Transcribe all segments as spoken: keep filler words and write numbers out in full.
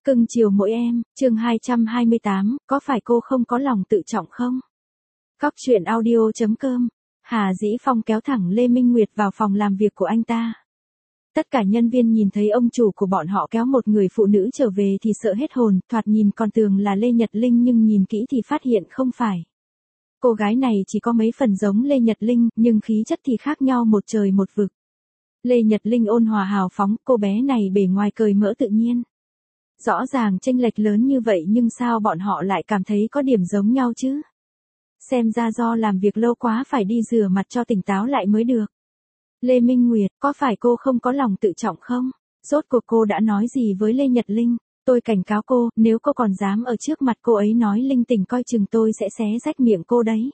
Cưng chiều mỗi em, chương hai trăm hai mươi tám, có phải cô không có lòng tự trọng không? Góc truyện audio.com. Hà Dĩ Phong kéo thẳng Lê Minh Nguyệt vào phòng làm việc của anh ta. Tất cả nhân viên nhìn thấy ông chủ của bọn họ kéo một người phụ nữ trở về thì sợ hết hồn, thoạt nhìn còn tưởng là Lê Nhật Linh nhưng nhìn kỹ thì phát hiện không phải. Cô gái này chỉ có mấy phần giống Lê Nhật Linh, nhưng khí chất thì khác nhau một trời một vực. Lê Nhật Linh ôn hòa hào phóng, cô bé này bề ngoài cởi mở tự nhiên. Rõ ràng chênh lệch lớn như vậy nhưng sao bọn họ lại cảm thấy có điểm giống nhau chứ? Xem ra do làm việc lâu quá phải đi rửa mặt cho tỉnh táo lại mới được. Lê Minh Nguyệt, có phải cô không có lòng tự trọng không? Rốt cuộc cô đã nói gì với Lê Nhật Linh? Tôi cảnh cáo cô, nếu cô còn dám ở trước mặt cô ấy nói linh tinh coi chừng tôi sẽ xé rách miệng cô đấy.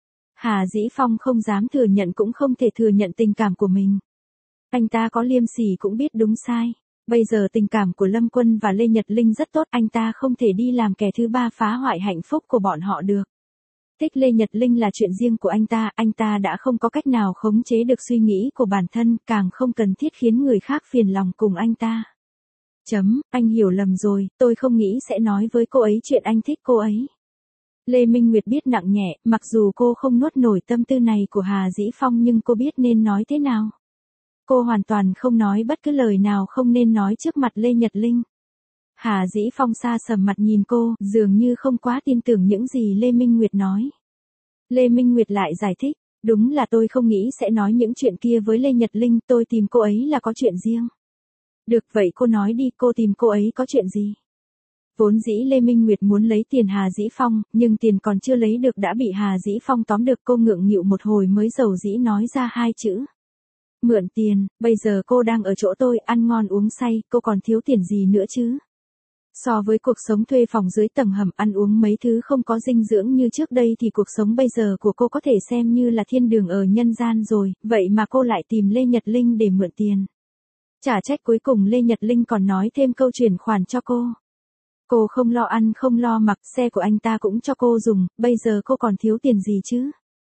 Hà Dĩ Phong không dám thừa nhận cũng không thể thừa nhận tình cảm của mình. Anh ta có liêm sỉ cũng biết đúng sai. Bây giờ tình cảm của Lâm Quân và Lê Nhật Linh rất tốt, anh ta không thể đi làm kẻ thứ ba phá hoại hạnh phúc của bọn họ được. Thích Lê Nhật Linh là chuyện riêng của anh ta, anh ta đã không có cách nào khống chế được suy nghĩ của bản thân, càng không cần thiết khiến người khác phiền lòng cùng anh ta. Chấm, anh hiểu lầm rồi, tôi không nghĩ sẽ nói với cô ấy chuyện anh thích cô ấy. Lê Minh Nguyệt biết nặng nhẹ, mặc dù cô không nuốt nổi tâm tư này của Hà Dĩ Phong nhưng cô biết nên nói thế nào. Cô hoàn toàn không nói bất cứ lời nào không nên nói trước mặt Lê Nhật Linh. Hà Dĩ Phong xa sầm mặt nhìn cô, dường như không quá tin tưởng những gì Lê Minh Nguyệt nói. Lê Minh Nguyệt lại giải thích, đúng là tôi không nghĩ sẽ nói những chuyện kia với Lê Nhật Linh, tôi tìm cô ấy là có chuyện riêng. Được vậy cô nói đi, cô tìm cô ấy có chuyện gì? Vốn dĩ Lê Minh Nguyệt muốn lấy tiền Hà Dĩ Phong, nhưng tiền còn chưa lấy được đã bị Hà Dĩ Phong tóm được, cô ngượng nghịu một hồi mới dầu dĩ nói ra hai chữ. Mượn tiền, bây giờ cô đang ở chỗ tôi, ăn ngon uống say, cô còn thiếu tiền gì nữa chứ? So với cuộc sống thuê phòng dưới tầng hầm ăn uống mấy thứ không có dinh dưỡng như trước đây thì cuộc sống bây giờ của cô có thể xem như là thiên đường ở nhân gian rồi, vậy mà cô lại tìm Lê Nhật Linh để mượn tiền. Chả trách cuối cùng Lê Nhật Linh còn nói thêm câu chuyển khoản cho cô. Cô không lo ăn không lo mặc, xe của anh ta cũng cho cô dùng, bây giờ cô còn thiếu tiền gì chứ?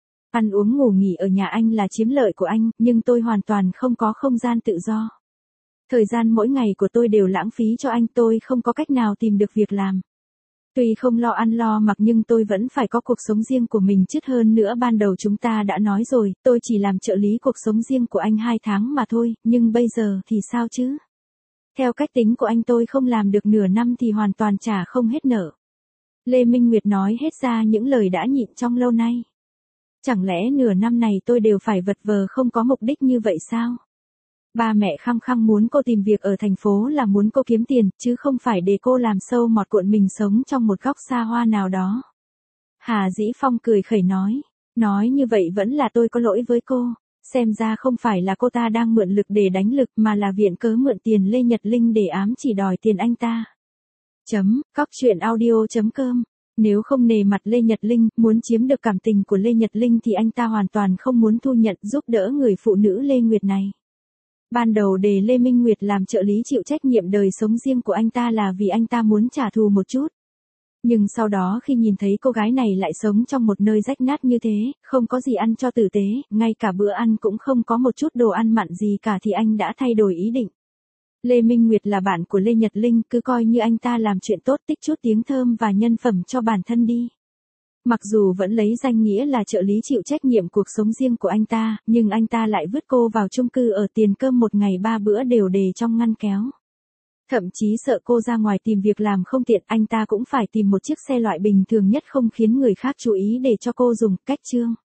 Ăn uống ngủ nghỉ ở nhà anh là chiếm lợi của anh, nhưng tôi hoàn toàn không có không gian tự do. Thời gian mỗi ngày của tôi đều lãng phí cho anh, tôi không có cách nào tìm được việc làm. Tuy không lo ăn lo mặc nhưng tôi vẫn phải có cuộc sống riêng của mình, chứ hơn nữa ban đầu chúng ta đã nói rồi, tôi chỉ làm trợ lý cuộc sống riêng của anh hai tháng mà thôi, nhưng bây giờ thì sao chứ? Theo cách tính của anh tôi không làm được nửa năm thì hoàn toàn trả không hết nợ. Lê Minh Nguyệt nói hết ra những lời đã nhịn trong lâu nay. Chẳng lẽ nửa năm này tôi đều phải vật vờ không có mục đích như vậy sao? Ba mẹ khăng khăng muốn cô tìm việc ở thành phố là muốn cô kiếm tiền, chứ không phải để cô làm sâu mọt cuộn mình sống trong một góc xa hoa nào đó. Hà Dĩ Phong cười khẩy nói, nói như vậy vẫn là tôi có lỗi với cô, xem ra không phải là cô ta đang mượn lực để đánh lực mà là viện cớ mượn tiền Lê Nhật Linh để ám chỉ đòi tiền anh ta. Chấm, góc truyện audio.com. Nếu không nề mặt Lê Nhật Linh, muốn chiếm được cảm tình của Lê Nhật Linh thì anh ta hoàn toàn không muốn thu nhận giúp đỡ người phụ nữ Lê Nguyệt này. Ban đầu để Lê Minh Nguyệt làm trợ lý chịu trách nhiệm đời sống riêng của anh ta là vì anh ta muốn trả thù một chút. Nhưng sau đó khi nhìn thấy cô gái này lại sống trong một nơi rách nát như thế, không có gì ăn cho tử tế, ngay cả bữa ăn cũng không có một chút đồ ăn mặn gì cả thì anh đã thay đổi ý định. Lê Minh Nguyệt là bạn của Lê Nhật Linh, cứ coi như anh ta làm chuyện tốt tích chút tiếng thơm và nhân phẩm cho bản thân đi. Mặc dù vẫn lấy danh nghĩa là trợ lý chịu trách nhiệm cuộc sống riêng của anh ta, nhưng anh ta lại vứt cô vào chung cư ở tiền cơm một ngày ba bữa đều để trong ngăn kéo. Thậm chí sợ cô ra ngoài tìm việc làm không tiện, anh ta cũng phải tìm một chiếc xe loại bình thường nhất không khiến người khác chú ý để cho cô dùng, cách trương.